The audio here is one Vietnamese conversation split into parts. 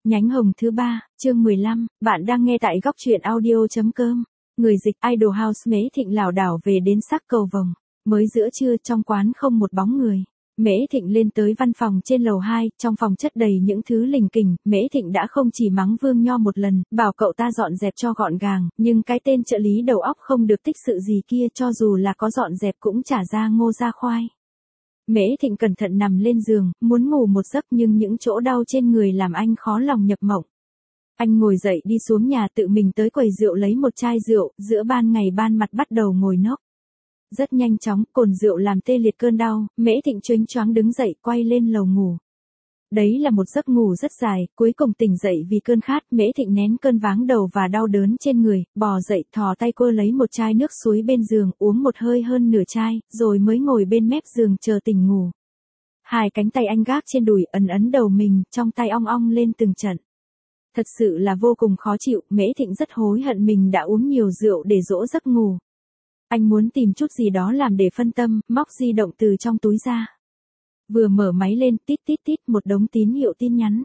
Nhánh hồng thứ 3, chương 15, bạn đang nghe tại góc truyện audio.com. Người dịch Idol House Mễ Thịnh lảo đảo về đến sắc cầu vồng. Mới giữa trưa trong quán không một bóng người. Mễ Thịnh lên tới văn phòng trên lầu 2, trong phòng chất đầy những thứ lình kình. Mễ Thịnh đã không chỉ mắng Vương Nho một lần, bảo cậu ta dọn dẹp cho gọn gàng, nhưng cái tên trợ lý đầu óc không được tích sự gì kia cho dù là có dọn dẹp cũng chả ra ngô ra khoai. Mễ Thịnh cẩn thận nằm lên giường, muốn ngủ một giấc nhưng những chỗ đau trên người làm anh khó lòng nhập mộng. Anh ngồi dậy đi xuống nhà tự mình tới quầy rượu lấy một chai rượu, giữa ban ngày ban mặt bắt đầu ngồi nốc. Rất nhanh chóng, cồn rượu làm tê liệt cơn đau, Mễ Thịnh choáng choáng đứng dậy quay lên lầu ngủ. Đấy là một giấc ngủ rất dài, cuối cùng tỉnh dậy vì cơn khát, Mễ Thịnh nén cơn váng đầu và đau đớn trên người, bò dậy thò tay cô lấy một chai nước suối bên giường, uống một hơi hơn nửa chai, rồi mới ngồi bên mép giường chờ tỉnh ngủ. Hai cánh tay anh gác trên đùi ấn ấn đầu mình, trong tay ong ong lên từng trận. Thật sự là vô cùng khó chịu, Mễ Thịnh rất hối hận mình đã uống nhiều rượu để dỗ giấc ngủ. Anh muốn tìm chút gì đó làm để phân tâm, móc di động từ trong túi ra. Vừa mở máy lên, tít tít tít, một đống tín hiệu tin nhắn.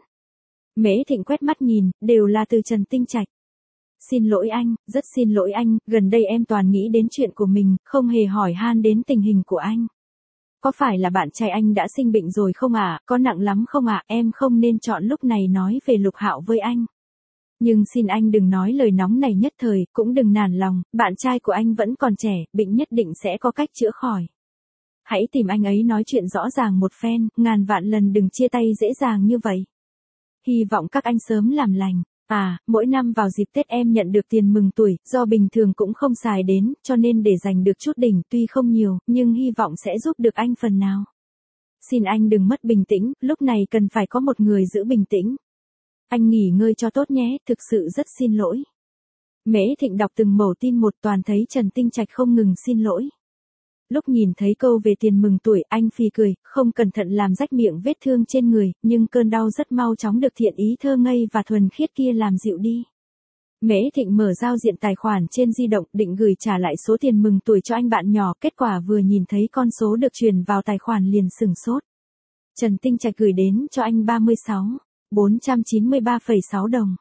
Mễ Thịnh quét mắt nhìn, đều là từ Trần Tinh Trạch. Xin lỗi anh, rất xin lỗi anh, gần đây em toàn nghĩ đến chuyện của mình, không hề hỏi han đến tình hình của anh. Có phải là bạn trai anh đã sinh bệnh rồi không ạ? Có nặng lắm không ạ? Em không nên chọn lúc này nói về Lục Hạo với anh. Nhưng xin anh đừng nói lời nóng này nhất thời, cũng đừng nản lòng, bạn trai của anh vẫn còn trẻ, bệnh nhất định sẽ có cách chữa khỏi. Hãy tìm anh ấy nói chuyện rõ ràng một phen, ngàn vạn lần đừng chia tay dễ dàng như vậy. Hy vọng các anh sớm làm lành. À, mỗi năm vào dịp Tết em nhận được tiền mừng tuổi, do bình thường cũng không xài đến, cho nên để dành được chút đỉnh, tuy không nhiều, nhưng hy vọng sẽ giúp được anh phần nào. Xin anh đừng mất bình tĩnh, lúc này cần phải có một người giữ bình tĩnh. Anh nghỉ ngơi cho tốt nhé, thực sự rất xin lỗi. Mễ Thịnh đọc từng mẩu tin một, toàn thấy Trần Tinh Trạch không ngừng xin lỗi. Lúc nhìn thấy câu về tiền mừng tuổi, anh phì cười, không cẩn thận làm rách miệng vết thương trên người, nhưng cơn đau rất mau chóng được thiện ý thơ ngây và thuần khiết kia làm dịu đi. Mễ Thịnh mở giao diện tài khoản trên di động, định gửi trả lại số tiền mừng tuổi cho anh bạn nhỏ, kết quả vừa nhìn thấy con số được truyền vào tài khoản liền sửng sốt. Trần Tinh Trạch gửi đến cho anh 496 đồng.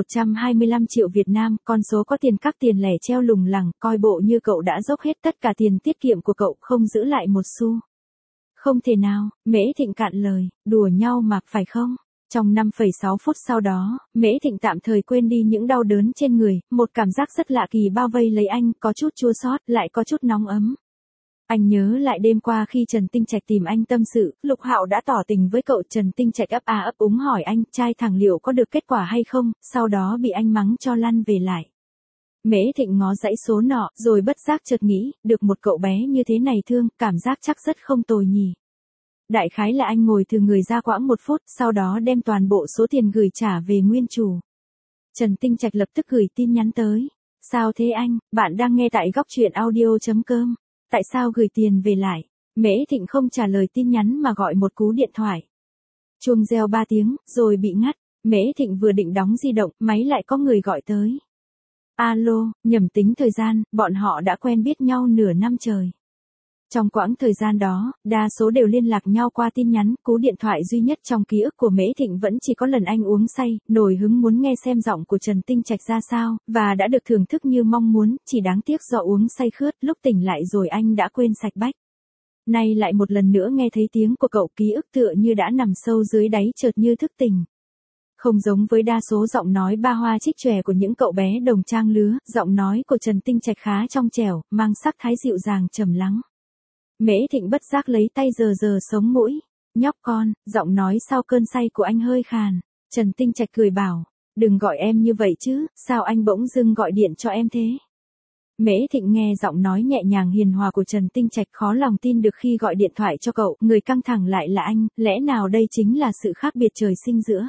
125 triệu Việt Nam, con số có tiền các tiền lẻ treo lủng lẳng, coi bộ như cậu đã dốc hết tất cả tiền tiết kiệm của cậu, không giữ lại một xu. Không thể nào, Mễ Thịnh cạn lời, đùa nhau mà, phải không? Trong 5,6 phút sau đó, Mễ Thịnh tạm thời quên đi những đau đớn trên người, một cảm giác rất lạ kỳ bao vây lấy anh, có chút chua xót, lại có chút nóng ấm. Anh nhớ lại đêm qua khi Trần Tinh Trạch tìm anh tâm sự, Lục Hạo đã tỏ tình với cậu. Trần Tinh Trạch ấp a ấp úng hỏi anh trai thẳng liệu có được kết quả hay không, sau đó bị anh mắng cho lăn về lại. Mễ Thịnh ngó dãy số nọ, rồi bất giác chợt nghĩ, được một cậu bé như thế này thương, cảm giác chắc rất không tồi nhỉ. Đại khái là anh ngồi thử người ra quãng 1 phút, sau đó đem toàn bộ số tiền gửi trả về nguyên chủ. Trần Tinh Trạch lập tức gửi tin nhắn tới. Sao thế anh, bạn đang nghe tại góc truyện audio.com. Tại sao gửi tiền về lại? Mễ Thịnh không trả lời tin nhắn mà gọi một cú điện thoại. Chuông reo 3 tiếng, rồi bị ngắt. Mễ Thịnh vừa định đóng di động, máy lại có người gọi tới. Alo, nhầm tính thời gian, bọn họ đã quen biết nhau nửa năm trời. Trong quãng thời gian đó, đa số đều liên lạc nhau qua tin nhắn, cú điện thoại duy nhất trong ký ức của Mễ Thịnh vẫn chỉ có lần anh uống say, nổi hứng muốn nghe xem giọng của Trần Tinh Trạch ra sao, và đã được thưởng thức như mong muốn, chỉ đáng tiếc do uống say khướt, lúc tỉnh lại rồi anh đã quên sạch bách. Nay lại một lần nữa nghe thấy tiếng của cậu, ký ức tựa như đã nằm sâu dưới đáy chợt như thức tỉnh. Không giống với đa số giọng nói ba hoa trích chòe của những cậu bé đồng trang lứa, giọng nói của Trần Tinh Trạch khá trong trẻo, mang sắc thái dịu dàng trầm lắng. Mễ Thịnh bất giác lấy tay sờ sống mũi. Nhóc con, giọng nói sau cơn say của anh hơi khàn. Trần Tinh Trạch cười bảo, đừng gọi em như vậy chứ, sao anh bỗng dưng gọi điện cho em thế? Mễ Thịnh nghe giọng nói nhẹ nhàng hiền hòa của Trần Tinh Trạch khó lòng tin được khi gọi điện thoại cho cậu, người căng thẳng lại là anh, lẽ nào đây chính là sự khác biệt trời sinh giữa.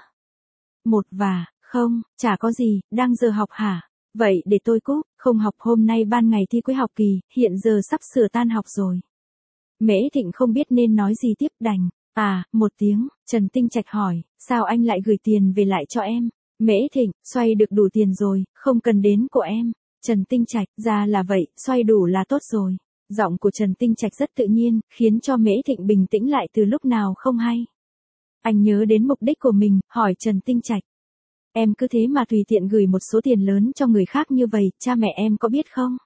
Không, chả có gì, đang giờ học hả? Vậy để tôi cúp, không học, hôm nay ban ngày thi cuối học kỳ, hiện giờ sắp sửa tan học rồi. Mễ Thịnh không biết nên nói gì tiếp, đành. Một tiếng, Trần Tinh Trạch hỏi, sao anh lại gửi tiền về lại cho em? Mễ Thịnh, xoay được đủ tiền rồi, không cần đến của em. Trần Tinh Trạch, ra là vậy, xoay đủ là tốt rồi. Giọng của Trần Tinh Trạch rất tự nhiên, khiến cho Mễ Thịnh bình tĩnh lại từ lúc nào không hay. Anh nhớ đến mục đích của mình, hỏi Trần Tinh Trạch. Em cứ thế mà tùy tiện gửi một số tiền lớn cho người khác như vậy, cha mẹ em có biết không?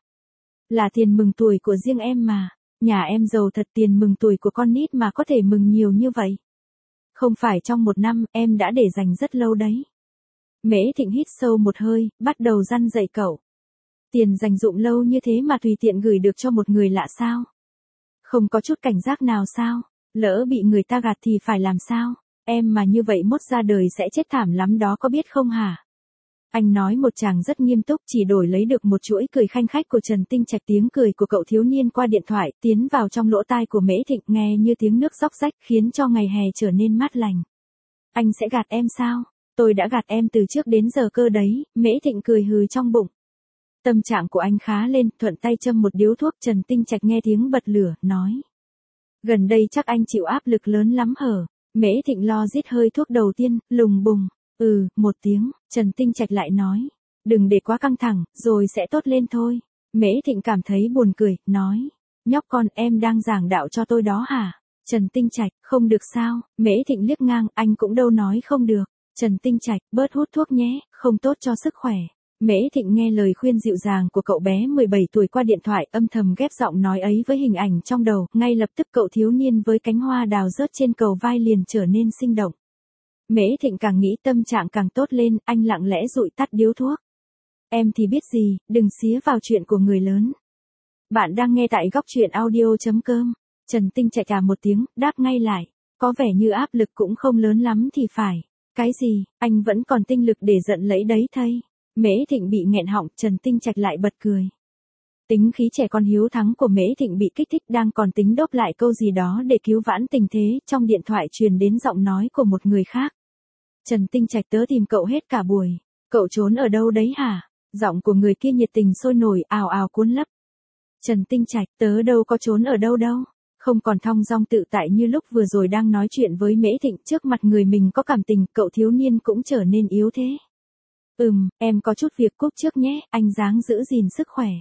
Là tiền mừng tuổi của riêng em mà. Nhà em giàu thật, tiền mừng tuổi của con nít mà có thể mừng nhiều như vậy. Không phải trong một năm, em đã để dành rất lâu đấy. Mễ Thịnh hít sâu một hơi, bắt đầu răn dạy cậu. Tiền dành dụm lâu như thế mà tùy tiện gửi được cho một người lạ sao? Không có chút cảnh giác nào sao? Lỡ bị người ta gạt thì phải làm sao? Em mà như vậy mốt ra đời sẽ chết thảm lắm đó, có biết không hả? Anh nói một chàng rất nghiêm túc, chỉ đổi lấy được một chuỗi cười khanh khách của Trần Tinh Trạch. Tiếng cười của cậu thiếu niên qua điện thoại tiến vào trong lỗ tai của Mễ Thịnh, nghe như tiếng nước róc rách, khiến cho ngày hè trở nên mát lành. Anh sẽ gạt em sao? Tôi đã gạt em từ trước đến giờ cơ đấy. Mễ Thịnh cười hừ trong bụng. Tâm trạng của anh khá lên, thuận tay châm một điếu thuốc. Trần Tinh Trạch nghe tiếng bật lửa, nói. Gần đây chắc anh chịu áp lực lớn lắm hở? Mễ Thịnh lo rít hơi thuốc đầu tiên, lùng bùng. Một tiếng. Trần Tinh Trạch lại nói. Đừng để quá căng thẳng, rồi sẽ tốt lên thôi. Mễ Thịnh cảm thấy buồn cười, nói. Nhóc con, em đang giảng đạo cho tôi đó hả? Trần Tinh Trạch, không được sao? Mễ Thịnh liếc ngang, anh cũng đâu nói không được. Trần Tinh Trạch, bớt hút thuốc nhé, không tốt cho sức khỏe. Mễ Thịnh nghe lời khuyên dịu dàng của cậu bé 17 tuổi qua điện thoại, âm thầm ghép giọng nói ấy với hình ảnh trong đầu, ngay lập tức cậu thiếu niên với cánh hoa đào rớt trên cầu vai liền trở nên sinh động. Mễ Thịnh càng nghĩ tâm trạng càng tốt lên, anh lặng lẽ dụi tắt điếu thuốc. Em thì biết gì, đừng xía vào chuyện của người lớn. Bạn đang nghe tại góc truyện audio.com. Trần Tinh Trạch một tiếng, đáp ngay lại. Có vẻ như áp lực cũng không lớn lắm thì phải. Cái gì, anh vẫn còn tinh lực để giận lẫy đấy thây. Mễ Thịnh bị nghẹn họng, Trần Tinh Trạch lại bật cười. Tính khí trẻ con hiếu thắng của Mễ Thịnh bị kích thích, đang còn tính đốp lại câu gì đó để cứu vãn tình thế, trong điện thoại truyền đến giọng nói của một người khác. Trần Tinh Trạch, tớ tìm cậu hết cả buổi. Cậu trốn ở đâu đấy hả? Giọng của người kia nhiệt tình sôi nổi, ào ào cuốn lấp. Trần Tinh Trạch, tớ đâu có trốn ở đâu đâu. Không còn thong dong tự tại như lúc vừa rồi đang nói chuyện với Mễ Thịnh, trước mặt người mình có cảm tình, cậu thiếu niên cũng trở nên yếu thế. Em có chút việc cúp trước nhé, anh dáng giữ gìn sức khỏe.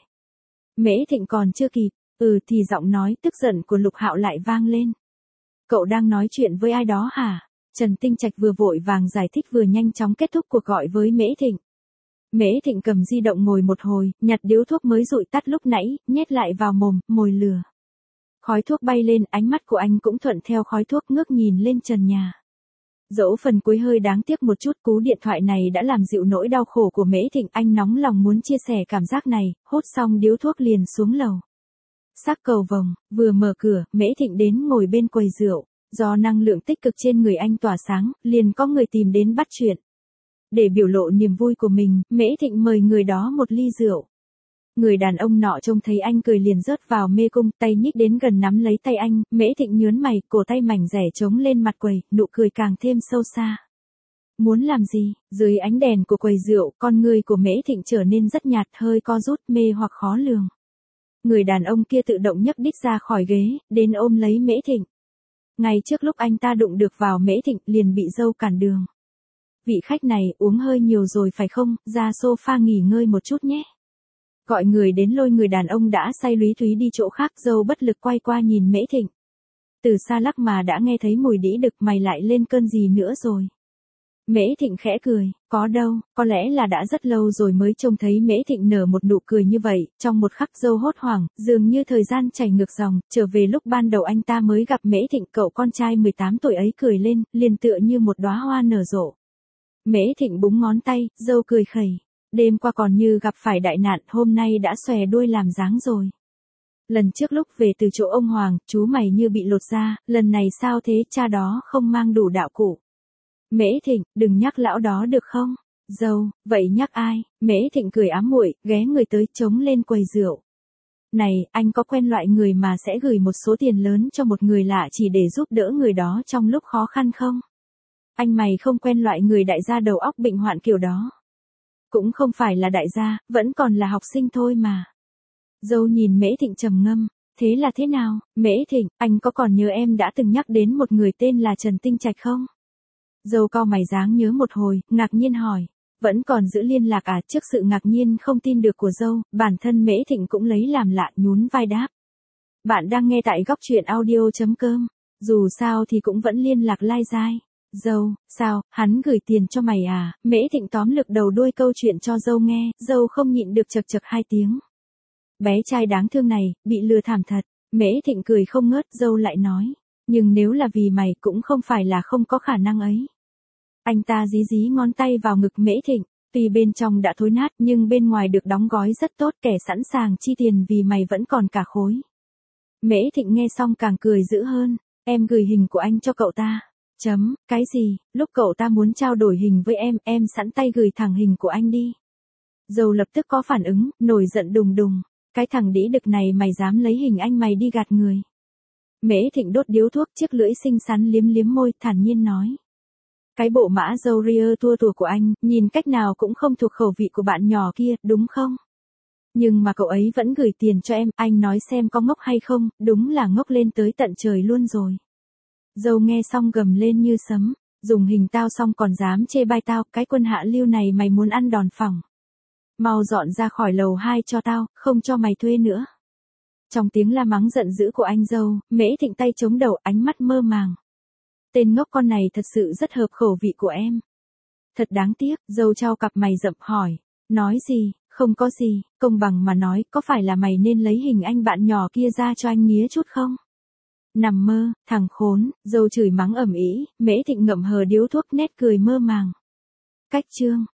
Mễ Thịnh còn chưa kịp, thì giọng nói tức giận của Lục Hạo lại vang lên. Cậu đang nói chuyện với ai đó hả? Trần Tinh Trạch vừa vội vàng giải thích vừa nhanh chóng kết thúc cuộc gọi với Mễ Thịnh. Mễ Thịnh cầm di động ngồi một hồi, nhặt điếu thuốc mới dụi tắt lúc nãy, nhét lại vào mồm, mồi lửa. Khói thuốc bay lên, ánh mắt của anh cũng thuận theo khói thuốc, ngước nhìn lên trần nhà. Dẫu phần cuối hơi đáng tiếc một chút, cú điện thoại này đã làm dịu nỗi đau khổ của Mễ Thịnh, anh nóng lòng muốn chia sẻ cảm giác này, hút xong điếu thuốc liền xuống lầu. Sắc cầu vồng, vừa mở cửa, Mễ Thịnh đến ngồi bên quầy rượu, do năng lượng tích cực trên người anh tỏa sáng, liền có người tìm đến bắt chuyện. Để biểu lộ niềm vui của mình, Mễ Thịnh mời người đó một ly rượu. Người đàn ông nọ trông thấy anh cười liền rớt vào mê cung, tay nhích đến gần nắm lấy tay anh, Mễ Thịnh nhớn mày, cổ tay mảnh rẻ trống lên mặt quầy, nụ cười càng thêm sâu xa. Muốn làm gì? Dưới ánh đèn của quầy rượu, con người của Mễ Thịnh trở nên rất nhạt, hơi co rút, mê hoặc khó lường. Người đàn ông kia tự động nhấc đít ra khỏi ghế, đến ôm lấy Mễ Thịnh. Ngay trước lúc anh ta đụng được vào Mễ Thịnh, liền bị dâu cản đường. Vị khách này uống hơi nhiều rồi phải không, ra sofa nghỉ ngơi một chút nhé. Gọi người đến lôi người đàn ông đã say lúy thúy đi chỗ khác, dâu bất lực quay qua nhìn Mễ Thịnh. Từ xa lắc mà đã nghe thấy mùi đĩ đực, mày lại lên cơn gì nữa rồi. Mễ Thịnh khẽ cười, có đâu, có lẽ là đã rất lâu rồi mới trông thấy Mễ Thịnh nở một nụ cười như vậy, trong một khắc dâu hốt hoảng, dường như thời gian chảy ngược dòng, trở về lúc ban đầu anh ta mới gặp Mễ Thịnh, cậu con trai 18 tuổi ấy cười lên, liền tựa như một đóa hoa nở rộ. Mễ Thịnh búng ngón tay, dâu cười khẩy. Đêm qua còn như gặp phải đại nạn, hôm nay đã xòe đuôi làm dáng rồi. Lần trước lúc về từ chỗ ông Hoàng, chú mày như bị lột da, lần này sao thế, cha đó không mang đủ đạo cụ. Mễ Thịnh, đừng nhắc lão đó được không? Dâu, vậy nhắc ai? Mễ Thịnh cười ám muội, ghé người tới chống lên quầy rượu. Này, anh có quen loại người mà sẽ gửi một số tiền lớn cho một người lạ chỉ để giúp đỡ người đó trong lúc khó khăn không? Anh mày không quen loại người đại gia đầu óc bệnh hoạn kiểu đó. Cũng không phải là đại gia, vẫn còn là học sinh thôi mà. Dâu nhìn Mễ Thịnh trầm ngâm, thế là thế nào? Mễ Thịnh, anh có còn nhớ em đã từng nhắc đến một người tên là Trần Tinh Trạch không? Dâu cau mày dáng nhớ một hồi, ngạc nhiên hỏi, vẫn còn giữ liên lạc à? Trước sự ngạc nhiên không tin được của dâu, bản thân Mễ Thịnh cũng lấy làm lạ, nhún vai đáp. Bạn đang nghe tại góc truyện audio.com, dù sao thì cũng vẫn liên lạc lai dai. Dâu, sao, hắn gửi tiền cho mày à? Mễ Thịnh tóm lược đầu đuôi câu chuyện cho dâu nghe, dâu không nhịn được chật chật hai tiếng. Bé trai đáng thương này, bị lừa thảm thật. Mễ Thịnh cười không ngớt, dâu lại nói. Nhưng nếu là vì mày cũng không phải là không có khả năng ấy. Anh ta dí dí ngón tay vào ngực Mễ Thịnh. Tuy bên trong đã thối nát nhưng bên ngoài được đóng gói rất tốt, kẻ sẵn sàng chi tiền vì mày vẫn còn cả khối. Mễ Thịnh nghe xong càng cười dữ hơn. Em gửi hình của anh cho cậu ta. Cái gì, lúc cậu ta muốn trao đổi hình với em sẵn tay gửi thẳng hình của anh đi. Dâu lập tức có phản ứng, nổi giận đùng đùng. Cái thằng đĩ đực này mày dám lấy hình anh mày đi gạt người. Mễ Thịnh đốt điếu thuốc, chiếc lưỡi xinh xắn liếm liếm môi, thản nhiên nói. Cái bộ mã dâu ria tua tủa của anh, nhìn cách nào cũng không thuộc khẩu vị của bạn nhỏ kia, đúng không? Nhưng mà cậu ấy vẫn gửi tiền cho em, anh nói xem có ngốc hay không, đúng là ngốc lên tới tận trời luôn rồi. Dâu nghe xong gầm lên như sấm, dùng hình tao xong còn dám chê bai tao, cái quân hạ lưu này mày muốn ăn đòn phỏng. Mau dọn ra khỏi lầu 2 cho tao, không cho mày thuê nữa. Trong tiếng la mắng giận dữ của anh dâu, Mễ Thịnh tay chống đầu, ánh mắt mơ màng. Tên ngốc con này thật sự rất hợp khẩu vị của em. Thật đáng tiếc, dâu trao cặp mày rậm hỏi. Nói gì, không có gì, công bằng mà nói, có phải là mày nên lấy hình anh bạn nhỏ kia ra cho anh nghía chút không? Nằm mơ, thằng khốn, dâu chửi mắng ầm ĩ, Mễ Thịnh ngậm hờ điếu thuốc nét cười mơ màng. Cách chương